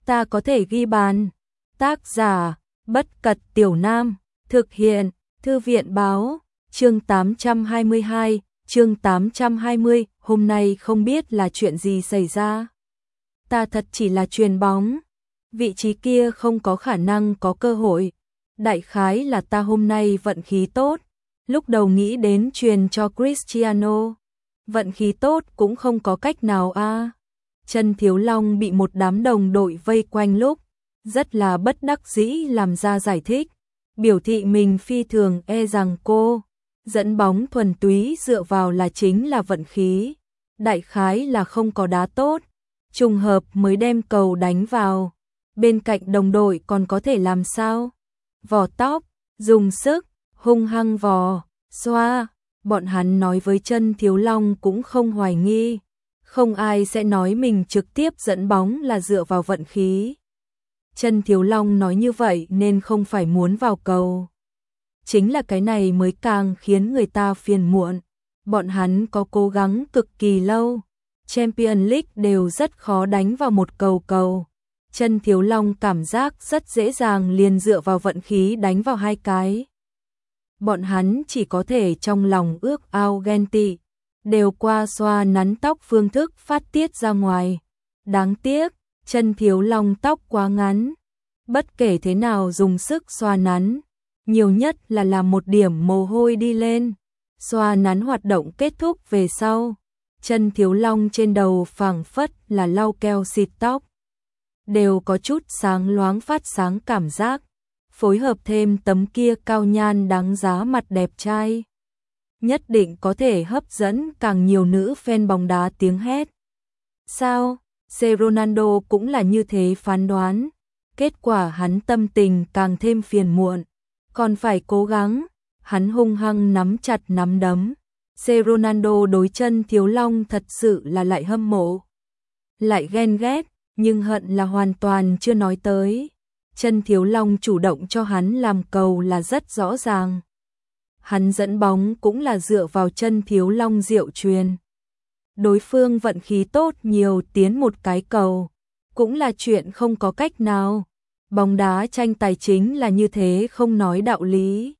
ta có thể ghi bàn. Tác giả, Bất Cật Tiểu Nam, thực hiện, Thư viện báo, chương 822, chương 820, hôm nay không biết là chuyện gì xảy ra. Ta thật chỉ là chuyền bóng, vị trí kia không có khả năng có cơ hội. Đại khái là ta hôm nay vận khí tốt, lúc đầu nghĩ đến truyền cho Cristiano. Vận khí tốt cũng không có cách nào a. Chân Thiếu Long bị một đám đồng đội vây quanh lúc, rất là bất đắc dĩ làm ra giải thích, biểu thị mình phi thường rằng cô dẫn bóng thuần túy dựa vào là chính là vận khí, đại khái là không có đá tốt, trùng hợp mới đem cầu đánh vào, bên cạnh đồng đội còn có thể làm sao? Vò tóc, dùng sức, hung hăng vò, xoa, bọn hắn nói với Chân Thiếu Long cũng không hoài nghi, không ai sẽ nói mình trực tiếp dẫn bóng là dựa vào vận khí. Chân Thiếu Long nói như vậy nên không phải muốn vào cầu. Chính là cái này mới càng khiến người ta phiền muộn. Bọn hắn có cố gắng cực kỳ lâu. Champions League đều rất khó đánh vào một cầu. Chân Thiếu Long cảm giác rất dễ dàng liền dựa vào vận khí đánh vào hai cái. Bọn hắn chỉ có thể trong lòng ước ao ghen tị, đều qua xoa nắn tóc phương thức phát tiết ra ngoài. Đáng tiếc, Chân Thiếu Long tóc quá ngắn, bất kể thế nào dùng sức xoa nắn, nhiều nhất là làm một điểm mồ hôi đi lên. Xoa nắn hoạt động kết thúc về sau, Chân Thiếu Long trên đầu phảng phất là lau keo xịt tóc, đều có chút sáng loáng phát sáng cảm giác, phối hợp thêm tấm kia cao nhan đáng giá mặt đẹp trai, nhất định có thể hấp dẫn càng nhiều nữ fan bóng đá tiếng hét. Sao? Ronaldo cũng là như thế phán đoán, kết quả hắn tâm tình càng thêm phiền muộn, còn phải cố gắng, hắn hung hăng nắm chặt nắm đấm. Ronaldo đối Chân Thiếu Long thật sự là lại hâm mộ, lại ghen ghét, nhưng hận là hoàn toàn chưa nói tới. Chân Thiếu Long chủ động cho hắn làm cầu là rất rõ ràng. Hắn dẫn bóng cũng là dựa vào Chân Thiếu Long diệu truyền. Đối phương vận khí tốt nhiều tiến một cái cầu, cũng là chuyện không có cách nào. Bóng đá tranh tài chính là như thế, không nói đạo lý.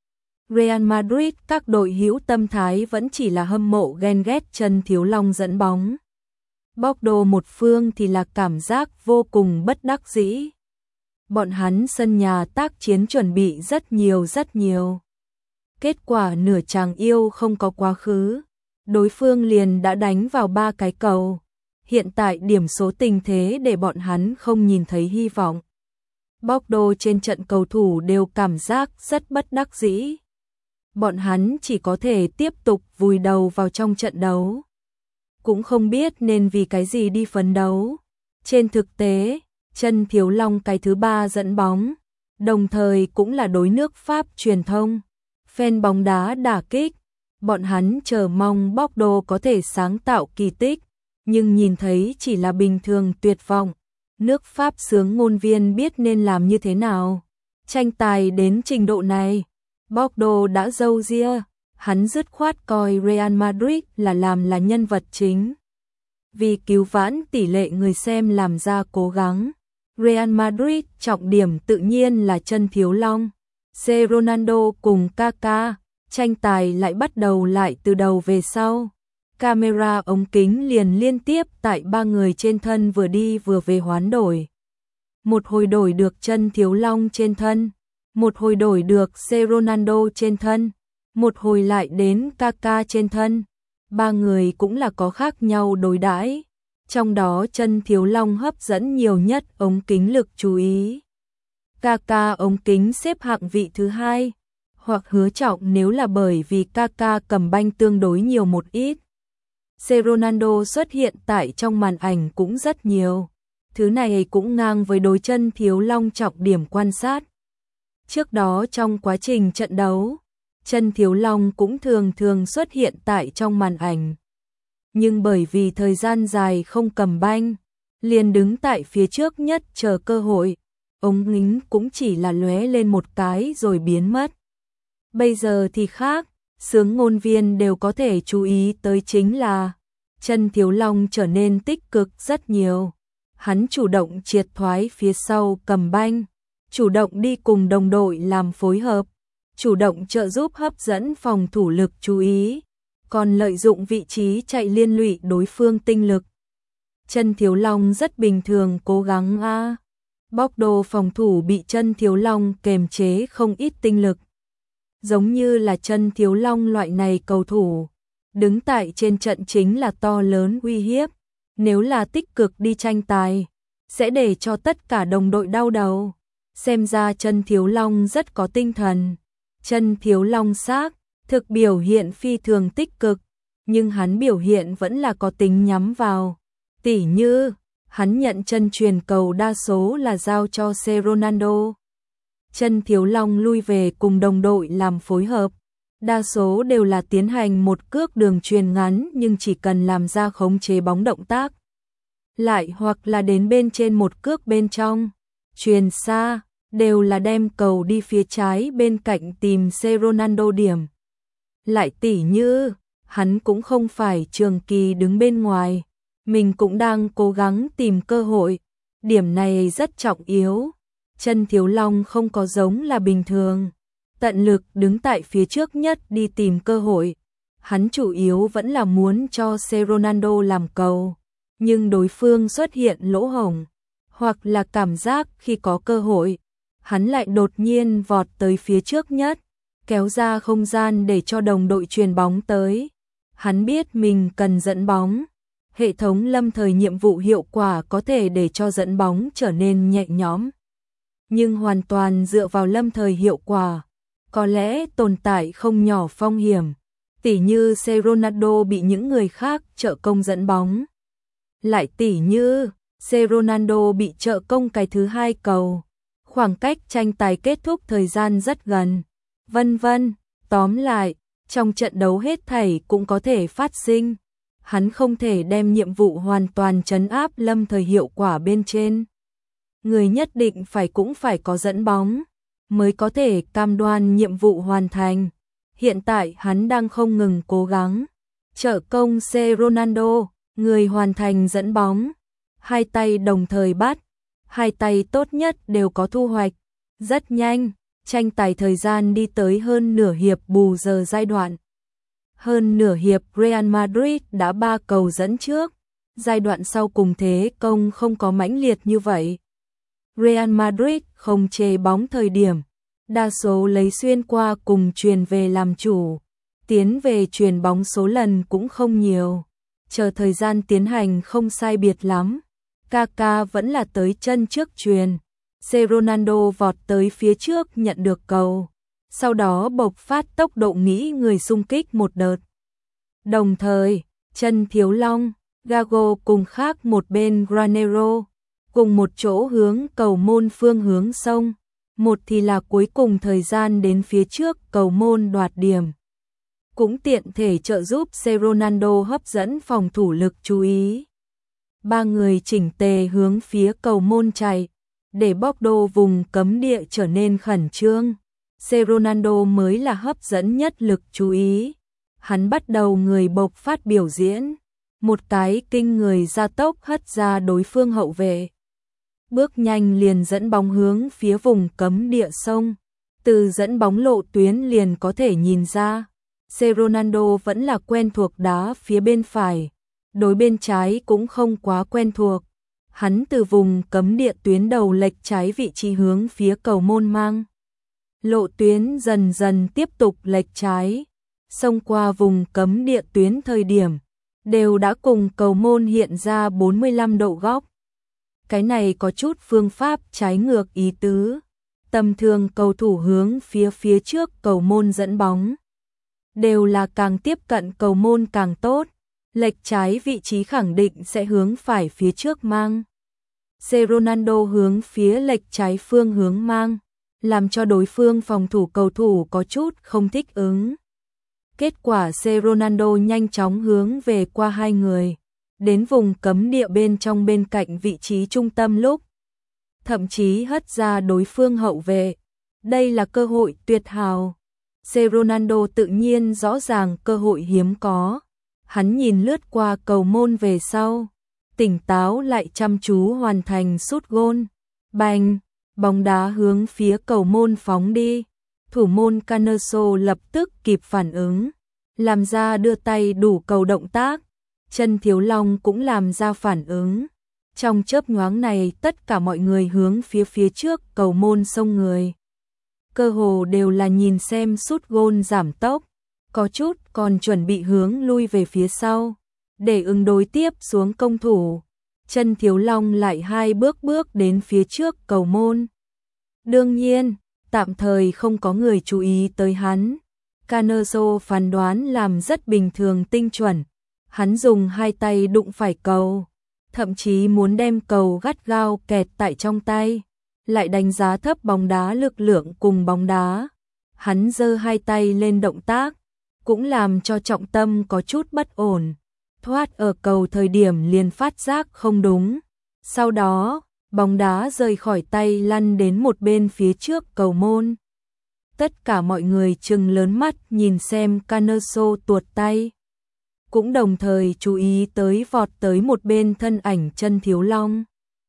Real Madrid các đội hữu tâm thái vẫn chỉ là hâm mộ ghen ghét Chân Thiếu Long dẫn bóng. Bordeaux một phương thì là cảm giác vô cùng bất đắc dĩ. Bọn hắn sân nhà tác chiến chuẩn bị rất nhiều. Kết quả nửa chàng yêu không có quá khứ, đối phương liền đã đánh vào 3 cái cầu. Hiện tại điểm số tình thế để bọn hắn không nhìn thấy hy vọng. Bordeaux trên trận cầu thủ đều cảm giác rất bất đắc dĩ. Bọn hắn chỉ có thể tiếp tục vùi đầu vào trong trận đấu. Cũng không biết nên vì cái gì đi phấn đấu. Trên thực tế, Chân Thiếu Long cái thứ 3 dẫn bóng, đồng thời cũng là đối nước Pháp truyền thông. Fan bóng đá đả kích, bọn hắn chờ mong Bordeaux có thể sáng tạo kỳ tích, nhưng nhìn thấy chỉ là bình thường tuyệt vọng. Nước Pháp xướng ngôn viên biết nên làm như thế nào. Tranh tài đến trình độ này, Bordeaux đã râu ria, hắn dứt khoát coi Real Madrid là nhân vật chính. Vì cứu vãn tỷ lệ người xem làm ra cố gắng, Real Madrid trọng điểm tự nhiên là Chân Thiếu Long, Ronaldo cùng Kaká, tranh tài lại bắt đầu lại từ đầu về sau. Camera ống kính liền liên tiếp tại 3 người trên thân vừa đi vừa về hoán đổi. Một hồi đổi được Chân Thiếu Long trên thân, một hồi đổi được Ronaldo trên thân, một hồi lại đến Kaká trên thân. 3 người cũng là có khác nhau đối đãi. Trong đó Chân Thiếu Long hấp dẫn nhiều nhất ống kính lực chú ý. Kaká ống kính xếp hạng vị thứ 2, hoặc Hứa Trọng nếu là bởi vì Kaká cầm banh tương đối nhiều một ít. Ronaldo xuất hiện tại trong màn ảnh cũng rất nhiều. Thứ này cũng ngang với đối Chân Thiếu Long trọng điểm quan sát. Trước đó trong quá trình trận đấu, Chân Thiếu Long cũng thường xuất hiện tại trong màn ảnh. Nhưng bởi vì thời gian dài không cầm banh, liền đứng tại phía trước nhất chờ cơ hội, ống kính cũng chỉ là lóe lên một cái rồi biến mất. Bây giờ thì khác, xướng ngôn viên đều có thể chú ý tới chính là Chân Thiếu Long trở nên tích cực rất nhiều. Hắn chủ động triệt thoái phía sau cầm banh, chủ động đi cùng đồng đội làm phối hợp, chủ động trợ giúp hấp dẫn phòng thủ lực chú ý, còn lợi dụng vị trí chạy liên lụy đối phương tinh lực. Chân Thiếu Long rất bình thường cố gắng bóc đồ phòng thủ bị Chân Thiếu Long kềm chế không ít tinh lực. Giống như là Chân Thiếu Long loại này cầu thủ, đứng tại trên trận chính là to lớn uy hiếp, nếu là tích cực đi tranh tài, sẽ để cho tất cả đồng đội đau đầu. Xem ra Chân Thiếu Long rất có tinh thần. Chân Thiếu Long xác thực biểu hiện phi thường tích cực, nhưng hắn biểu hiện vẫn là có tính nhắm vào. Tỉ như, hắn nhận chân truyền cầu đa số là giao cho C. Ronaldo. Chân Thiếu Long lui về cùng đồng đội làm phối hợp, đa số đều là tiến hành một cước đường truyền ngắn nhưng chỉ cần làm ra khống chế bóng động tác. Lại hoặc là đến bên trên một cước bên trong, truyền xa, đều là đem cầu đi phía trái bên cạnh tìm C. Ronaldo điểm. Lại tỉ như, hắn cũng không phải trường kỳ đứng bên ngoài, mình cũng đang cố gắng tìm cơ hội, điểm này rất trọng yếu. Chân Thiếu Long không có giống là bình thường, tận lực đứng tại phía trước nhất đi tìm cơ hội. Hắn chủ yếu vẫn là muốn cho C. Ronaldo làm cầu, nhưng đối phương xuất hiện lỗ hổng, hoặc là cảm giác khi có cơ hội, hắn lại đột nhiên vọt tới phía trước nhất, kéo ra không gian để cho đồng đội truyền bóng tới. Hắn biết mình cần dẫn bóng, hệ thống lâm thời nhiệm vụ hiệu quả có thể để cho dẫn bóng trở nên nhẹ nhõm. Nhưng hoàn toàn dựa vào lâm thời hiệu quả, có lẽ tồn tại không nhỏ phong hiểm, tỉ như C. Ronaldo bị những người khác trợ công dẫn bóng. Lại tỉ như C. Ronaldo bị trợ công cái thứ hai cầu, khoảng cách tranh tài kết thúc thời gian rất gần, vân vân. Tóm lại, trong trận đấu hết thảy cũng có thể phát sinh. Hắn không thể đem nhiệm vụ hoàn toàn trấn áp lâm thời hiệu quả bên trên. Người nhất định cũng phải có dẫn bóng, mới có thể cam đoan nhiệm vụ hoàn thành. Hiện tại hắn đang không ngừng cố gắng trợ công C. Ronaldo, người hoàn thành dẫn bóng. Hai tay đồng thời bắt, hai tay tốt nhất đều có thu hoạch. Rất nhanh, tranh tài thời gian đi tới hơn nửa hiệp bù giờ giai đoạn. Hơn nửa hiệp Real Madrid đã 3 cầu dẫn trước, giai đoạn sau cùng thế công không có mãnh liệt như vậy. Real Madrid không chê bóng thời điểm, đa số lấy xuyên qua cùng truyền về làm chủ, tiến về truyền bóng số lần cũng không nhiều. Chờ thời gian tiến hành không sai biệt lắm, Kaká vẫn là tới chân trước truyền, C. Ronaldo vọt tới phía trước nhận được cầu, sau đó bộc phát tốc độ nghĩ người xung kích một đợt. Đồng thời, Chân Thiếu Long, Gago cùng khác một bên Granero, cùng một chỗ hướng cầu môn phương hướng sông, một thì là cuối cùng thời gian đến phía trước cầu môn đoạt điểm. Cũng tiện thể trợ giúp C. Ronaldo hấp dẫn phòng thủ lực chú ý. Ba người chỉnh tề hướng phía cầu môn chạy, để bóc đô vùng cấm địa trở nên khẩn trương. C. Ronaldo mới là hấp dẫn nhất lực chú ý. Hắn bắt đầu người bộc phát biểu diễn, một cái kinh người gia tốc hất ra đối phương hậu vệ. Bước nhanh liền dẫn bóng hướng phía vùng cấm địa sông. Từ dẫn bóng lộ tuyến liền có thể nhìn ra, C. Ronaldo vẫn là quen thuộc đá phía bên phải, đối bên trái cũng không quá quen thuộc. Hắn từ vùng cấm địa tuyến đầu lệch trái vị trí hướng phía cầu môn mang. Lộ tuyến dần dần tiếp tục lệch trái, xông qua vùng cấm địa tuyến thời điểm, đều đã cùng cầu môn hiện ra 45 độ góc. Cái này có chút phương pháp trái ngược ý tứ. Tầm thường cầu thủ hướng phía trước cầu môn dẫn bóng, đều là càng tiếp cận cầu môn càng tốt, lệch trái vị trí khẳng định sẽ hướng phải phía trước mang. C. Ronaldo hướng phía lệch trái phương hướng mang, làm cho đối phương phòng thủ cầu thủ có chút không thích ứng. Kết quả C. Ronaldo nhanh chóng hướng về qua hai người, đến vùng cấm địa bên trong bên cạnh vị trí trung tâm lúc, thậm chí hất ra đối phương hậu vệ. Đây là cơ hội tuyệt hảo. C. Ronaldo tự nhiên rõ ràng cơ hội hiếm có. Hắn nhìn lướt qua cầu môn về sau, tỉnh táo lại chăm chú hoàn thành sút gôn. Bành, bóng đá hướng phía cầu môn phóng đi. Thủ môn Canerso lập tức kịp phản ứng, làm ra đưa tay đủ cầu động tác. Chân Thiếu Long cũng làm ra phản ứng. Trong chớp nhoáng này tất cả mọi người hướng phía trước cầu môn xông người. Cơ hồ đều là nhìn xem sút gôn giảm tốc, có chút còn chuẩn bị hướng lui về phía sau, để ứng đối tiếp xuống công thủ. Chân Thiếu Long lại hai bước đến phía trước cầu môn. Đương nhiên, tạm thời không có người chú ý tới hắn. Canerso phán đoán làm rất bình thường tinh chuẩn. Hắn dùng hai tay đụng phải cầu, thậm chí muốn đem cầu gắt gao kẹt tại trong tay, lại đánh giá thấp bóng đá lực lượng cùng bóng đá. Hắn giơ hai tay lên động tác, cũng làm cho trọng tâm có chút bất ổn. Thoát ở cầu thời điểm liền phát giác không đúng. Sau đó, bóng đá rời khỏi tay lăn đến một bên phía trước cầu môn. Tất cả mọi người trừng lớn mắt nhìn xem Canerso tuột tay. Cũng đồng thời chú ý tới vọt tới một bên thân ảnh Chân Thiếu Long.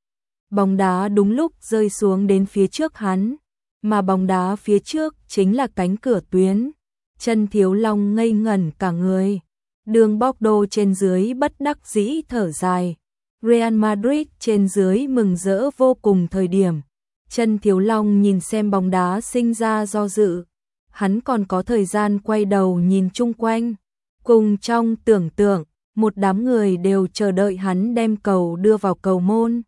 Bóng đá đúng lúc rơi xuống đến phía trước hắn, mà bóng đá phía trước chính là cánh cửa tuyến. Chân Thiếu Long ngây ngẩn cả người. Đường Bordeaux trên dưới bất đắc dĩ thở dài. Real Madrid trên dưới mừng rỡ vô cùng thời điểm. Chân Thiếu Long nhìn xem bóng đá sinh ra do dự. Hắn còn có thời gian quay đầu nhìn chung quanh. Cùng trong tưởng tượng, một đám người đều chờ đợi hắn đem cầu đưa vào cầu môn.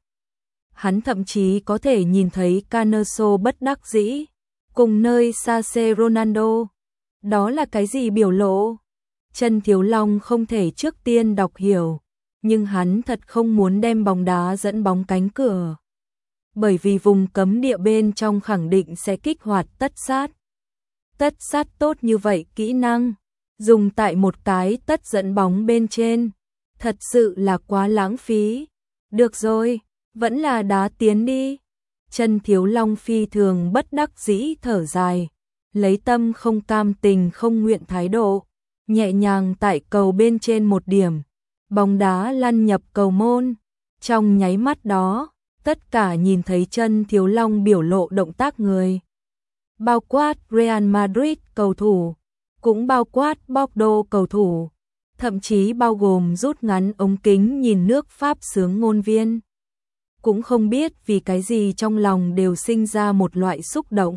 Hắn thậm chí có thể nhìn thấy Canerso bất đắc dĩ, cùng nơi xa xe Ronaldo. Đó là cái gì biểu lộ? Chân Thiếu Long không thể trước tiên đọc hiểu, nhưng hắn thật không muốn đem bóng đá dẫn bóng cánh cửa. Bởi vì vùng cấm địa bên trong khẳng định sẽ kích hoạt tất sát. Tất sát tốt như vậy kỹ năng, dùng tại một cái tất dẫn bóng bên trên, thật sự là quá lãng phí. Được rồi, vẫn là đá tiến đi. Chân Thiếu Long phi thường bất đắc dĩ thở dài, lấy tâm không cam tình không nguyện thái độ, nhẹ nhàng tại cầu bên trên một điểm, bóng đá lăn nhập cầu môn. Trong nháy mắt đó, tất cả nhìn thấy Chân Thiếu Long biểu lộ động tác người. Bao quát Real Madrid cầu thủ, cũng bao quát Bordeaux cầu thủ, thậm chí bao gồm rút ngắn ống kính nhìn nước Pháp sướng ngôn viên. Cũng không biết vì cái gì trong lòng đều sinh ra một loại xúc động.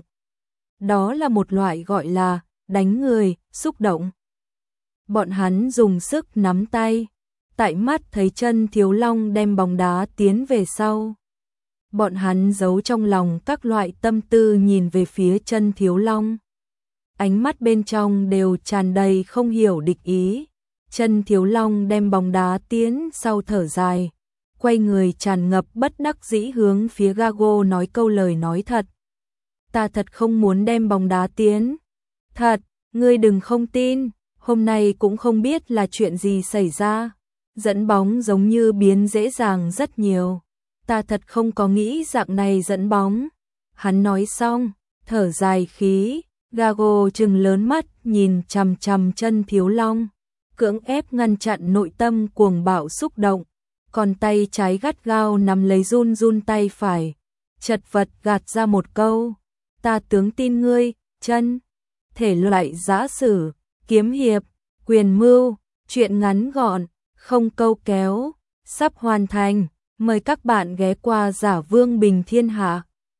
Đó là một loại gọi là đánh người, xúc động. Bọn hắn dùng sức nắm tay, tại mắt thấy Chân Thiếu Long đem bóng đá tiến về sau. Bọn hắn giấu trong lòng các loại tâm tư nhìn về phía Chân Thiếu Long. Ánh mắt bên trong đều tràn đầy không hiểu địch ý. Chân Thiếu Long đem bóng đá tiến sau thở dài, quay người tràn ngập bất đắc dĩ hướng phía Gago nói câu lời nói thật. Ta thật không muốn đem bóng đá tiến. Thật, ngươi đừng không tin, hôm nay cũng không biết là chuyện gì xảy ra. Dẫn bóng giống như biến dễ dàng rất nhiều. Ta thật không có nghĩ dạng này dẫn bóng. Hắn nói xong, thở dài khí, Gago trừng lớn mắt nhìn chằm chằm Chân Thiếu Long, cưỡng ép ngăn chặn nội tâm cuồng bạo xúc động, còn tay trái gắt gao nắm lấy run tay phải, chật vật gạt ra một câu, ta tướng tin ngươi, Chân. Thể loại giã sử, kiếm hiệp, quyền mưu, truyện ngắn gọn, không câu kéo, sắp hoàn thành, mời các bạn ghé qua Giả Vương Bình Thiên Hạ.